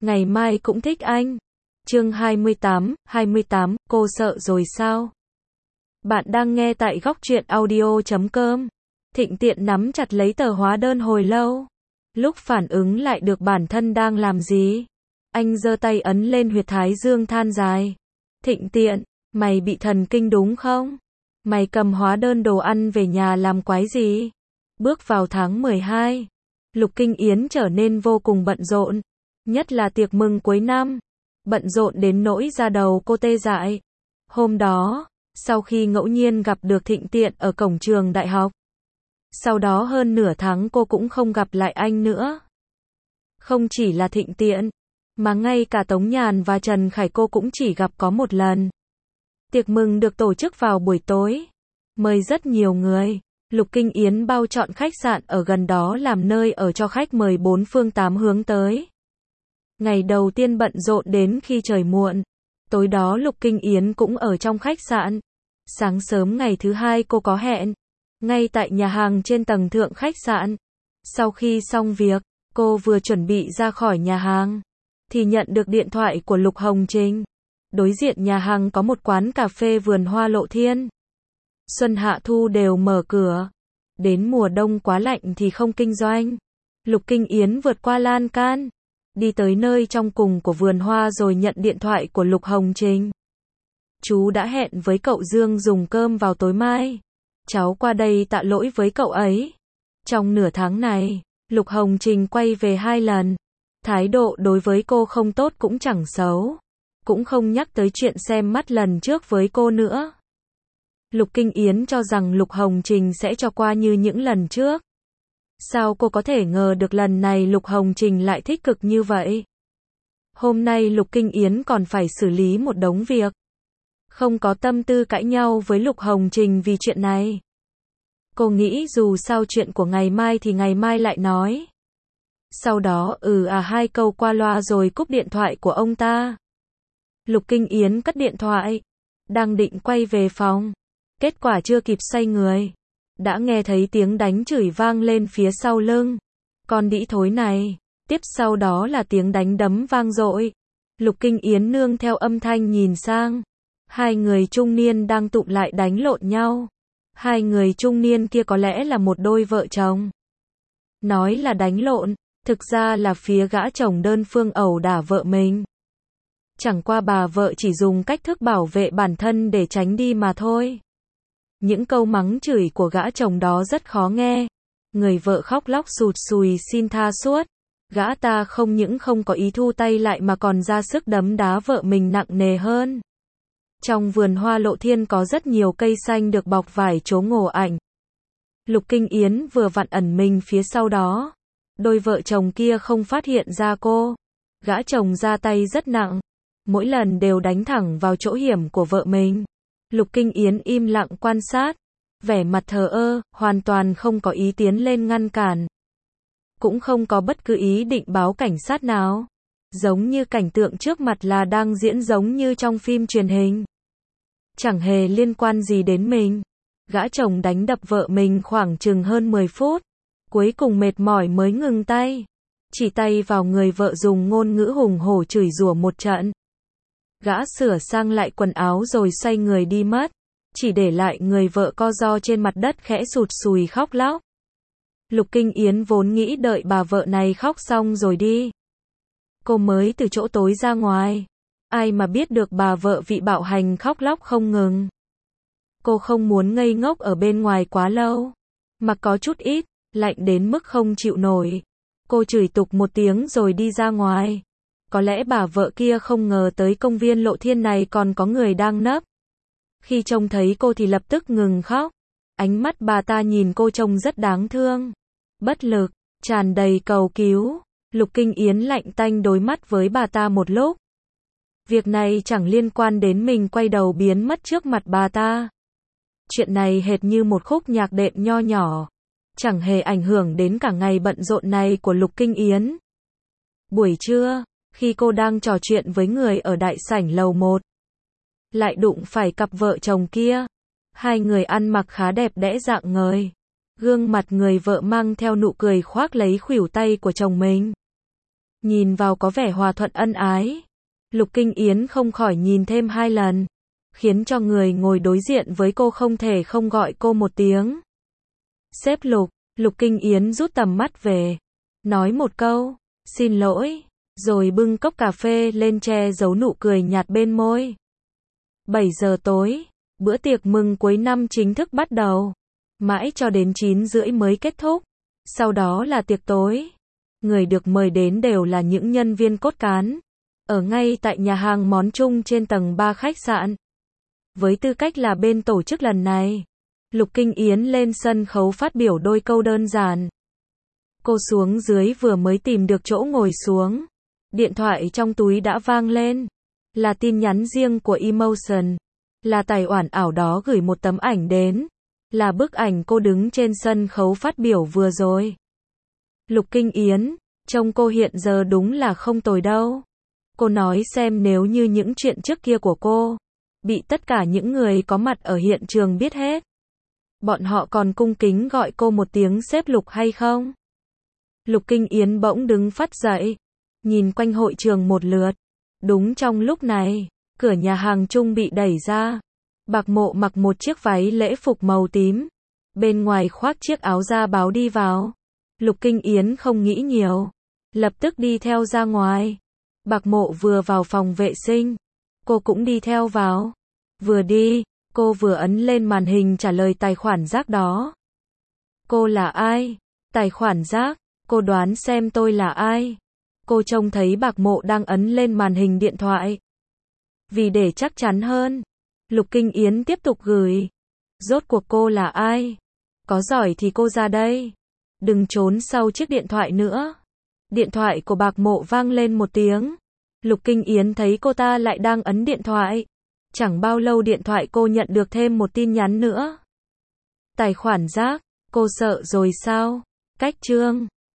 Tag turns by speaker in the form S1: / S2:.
S1: ngày mai cũng thích anh. Chương 28, cô sợ rồi sao? Bạn đang nghe tại góc truyện audio.com. Thịnh Tiện nắm chặt lấy tờ hóa đơn hồi lâu. Lúc phản ứng lại được bản thân đang làm gì, anh giơ tay ấn lên huyệt thái dương than dài. Thịnh Tiện, mày bị thần kinh đúng không? Mày cầm hóa đơn đồ ăn về nhà làm quái gì? Bước vào tháng 12, Lục Kinh Yến trở nên vô cùng bận rộn, nhất là tiệc mừng cuối năm. Bận rộn đến nỗi da đầu cô tê dại. Hôm đó, sau khi ngẫu nhiên gặp được Thịnh Tiện ở cổng trường đại học, sau đó hơn nửa tháng cô cũng không gặp lại anh nữa. Không chỉ là Thịnh Tiện, mà ngay cả Tống Nhàn và Trần Khải cô cũng chỉ gặp có một lần. Tiệc mừng được tổ chức vào buổi tối, mời rất nhiều người. Lục Kinh Yến bao chọn khách sạn ở gần đó làm nơi ở cho khách mời bốn phương tám hướng tới. Ngày đầu tiên bận rộn đến khi trời muộn. Tối đó Lục Kinh Yến cũng ở trong khách sạn. Sáng sớm ngày thứ hai cô có hẹn, ngay tại nhà hàng trên tầng thượng khách sạn. Sau khi xong việc, cô vừa chuẩn bị ra khỏi nhà hàng, thì nhận được điện thoại của Lục Hồng Trình. Đối diện nhà hàng có một quán cà phê Vườn Hoa Lộ Thiên. Xuân hạ thu đều mở cửa. Đến mùa đông quá lạnh thì không kinh doanh. Lục Kinh Yến vượt qua lan can, đi tới nơi trong cùng của vườn hoa rồi nhận điện thoại của Lục Hồng Trình. Chú đã hẹn với cậu Dương dùng cơm vào tối mai. Cháu qua đây tạ lỗi với cậu ấy. Trong nửa tháng này, Lục Hồng Trình quay về 2 lần. Thái độ đối với cô không tốt cũng chẳng xấu. Cũng không nhắc tới chuyện xem mắt lần trước với cô nữa. Lục Kinh Yến cho rằng Lục Hồng Trình sẽ cho qua như những lần trước. Sao cô có thể ngờ được lần này Lục Hồng Trình lại tích cực như vậy? Hôm nay Lục Kinh Yến còn phải xử lý một đống việc. Không có tâm tư cãi nhau với Lục Hồng Trình vì chuyện này. Cô nghĩ dù sao chuyện của ngày mai thì ngày mai lại nói. Sau đó 2 câu qua loa rồi cúp điện thoại của ông ta. Lục Kinh Yến cất điện thoại, đang định quay về phòng. Kết quả chưa kịp xoay người, đã nghe thấy tiếng đánh chửi vang lên phía sau lưng. Con đĩ thối này. Tiếp sau đó là tiếng đánh đấm vang dội. Lục Kinh Yến nương theo âm thanh nhìn sang. 2 người trung niên đang tụm lại đánh lộn nhau. 2 người trung niên kia có lẽ là một đôi vợ chồng. Nói là đánh lộn, thực ra là phía gã chồng đơn phương ẩu đả vợ mình. Chẳng qua bà vợ chỉ dùng cách thức bảo vệ bản thân để tránh đi mà thôi. Những câu mắng chửi của gã chồng đó rất khó nghe. Người vợ khóc lóc sụt sùi xin tha suốt. Gã ta không những không có ý thu tay lại mà còn ra sức đấm đá vợ mình nặng nề hơn. Trong vườn hoa Lộ Thiên có rất nhiều cây xanh được bọc vải chố ngổ ảnh. Lục Kinh Yến vừa vặn ẩn mình phía sau đó. Đôi vợ chồng kia không phát hiện ra cô. Gã chồng ra tay rất nặng. Mỗi lần đều đánh thẳng vào chỗ hiểm của vợ mình. Lục Kinh Yến im lặng quan sát. Vẻ mặt thờ ơ, hoàn toàn không có ý tiến lên ngăn cản. Cũng không có bất cứ ý định báo cảnh sát nào. Giống như cảnh tượng trước mặt là đang diễn giống như trong phim truyền hình. Chẳng hề liên quan gì đến mình. Gã chồng đánh đập vợ mình khoảng chừng hơn 10 phút. Cuối cùng mệt mỏi mới ngừng tay. Chỉ tay vào người vợ dùng ngôn ngữ hùng hổ chửi rủa một trận. Gã sửa sang lại quần áo rồi xoay người đi mất. Chỉ để lại người vợ co ro trên mặt đất khẽ sụt sùi khóc lóc. Lục Kinh Yến vốn nghĩ đợi bà vợ này khóc xong rồi đi. Cô mới từ chỗ tối ra ngoài. Ai mà biết được bà vợ bị bạo hành khóc lóc không ngừng. Cô không muốn ngây ngốc ở bên ngoài quá lâu. Mà có chút ít, lạnh đến mức không chịu nổi. Cô chửi tục một tiếng rồi đi ra ngoài. Có lẽ bà vợ kia không ngờ tới công viên Lộ Thiên này còn có người đang nấp. Khi trông thấy cô thì lập tức ngừng khóc. Ánh mắt bà ta nhìn cô trông rất đáng thương. Bất lực, tràn đầy cầu cứu. Lục Kinh Yến lạnh tanh đối mắt với bà ta một lúc. Việc này chẳng liên quan đến mình quay đầu biến mất trước mặt bà ta. Chuyện này hệt như một khúc nhạc đệm nho nhỏ. Chẳng hề ảnh hưởng đến cả ngày bận rộn này của Lục Kinh Yến. Buổi trưa, khi cô đang trò chuyện với người ở đại sảnh lầu 1, lại đụng phải cặp vợ chồng kia. 2 người ăn mặc khá đẹp đẽ rạng ngời. Gương mặt người vợ mang theo nụ cười khoác lấy khuỷu tay của chồng mình. nhìn vào có vẻ hòa thuận ân ái. Lục Kinh Yến không khỏi nhìn thêm 2 lần, khiến cho người ngồi đối diện với cô không thể không gọi cô một tiếng. Sếp Lục, Lục Kinh Yến rút tầm mắt về, nói một câu, xin lỗi, rồi bưng cốc cà phê lên che giấu nụ cười nhạt bên môi. 7 giờ tối, bữa tiệc mừng cuối năm chính thức bắt đầu, mãi cho đến 9 rưỡi mới kết thúc, sau đó là tiệc tối. Người được mời đến đều là những nhân viên cốt cán, ở ngay tại nhà hàng món chung trên tầng 3 khách sạn. Với tư cách là bên tổ chức lần này, Lục Kinh Yến lên sân khấu phát biểu đôi câu đơn giản. Cô xuống dưới vừa mới tìm được chỗ ngồi xuống, điện thoại trong túi đã vang lên. Là tin nhắn riêng của Emotion, là tài khoản ảo đó gửi một tấm ảnh đến, là bức ảnh cô đứng trên sân khấu phát biểu vừa rồi. Lục Kinh Yến, trông cô hiện giờ đúng là không tồi đâu. Cô nói xem nếu như những chuyện trước kia của cô bị tất cả những người có mặt ở hiện trường biết hết, bọn họ còn cung kính gọi cô một tiếng sếp Lục hay không? Lục Kinh Yến bỗng đứng phắt dậy, nhìn quanh hội trường một lượt. Đúng trong lúc này, cửa nhà hàng chung bị đẩy ra. Bạc Mộ mặc một chiếc váy lễ phục màu tím, bên ngoài khoác chiếc áo da báo đi vào. Lục Kinh Yến không nghĩ nhiều, lập tức đi theo ra ngoài. Bạc Mộ vừa vào phòng vệ sinh, cô cũng đi theo vào. Vừa đi, cô vừa ấn lên màn hình trả lời tài khoản rác đó. Cô là ai? Tài khoản rác, cô đoán xem tôi là ai? Cô trông thấy Bạc Mộ đang ấn lên màn hình điện thoại. Vì để chắc chắn hơn, Lục Kinh Yến tiếp tục gửi. Rốt cuộc cô là ai? Có giỏi thì cô ra đây. Đừng trốn sau chiếc điện thoại nữa. Điện thoại của Bạc Mộ vang lên một tiếng. Lục Kinh Yến thấy cô ta lại đang ấn điện thoại. Chẳng bao lâu điện thoại cô nhận được thêm một tin nhắn nữa. Tài khoản rác, cô sợ rồi sao? Cách chương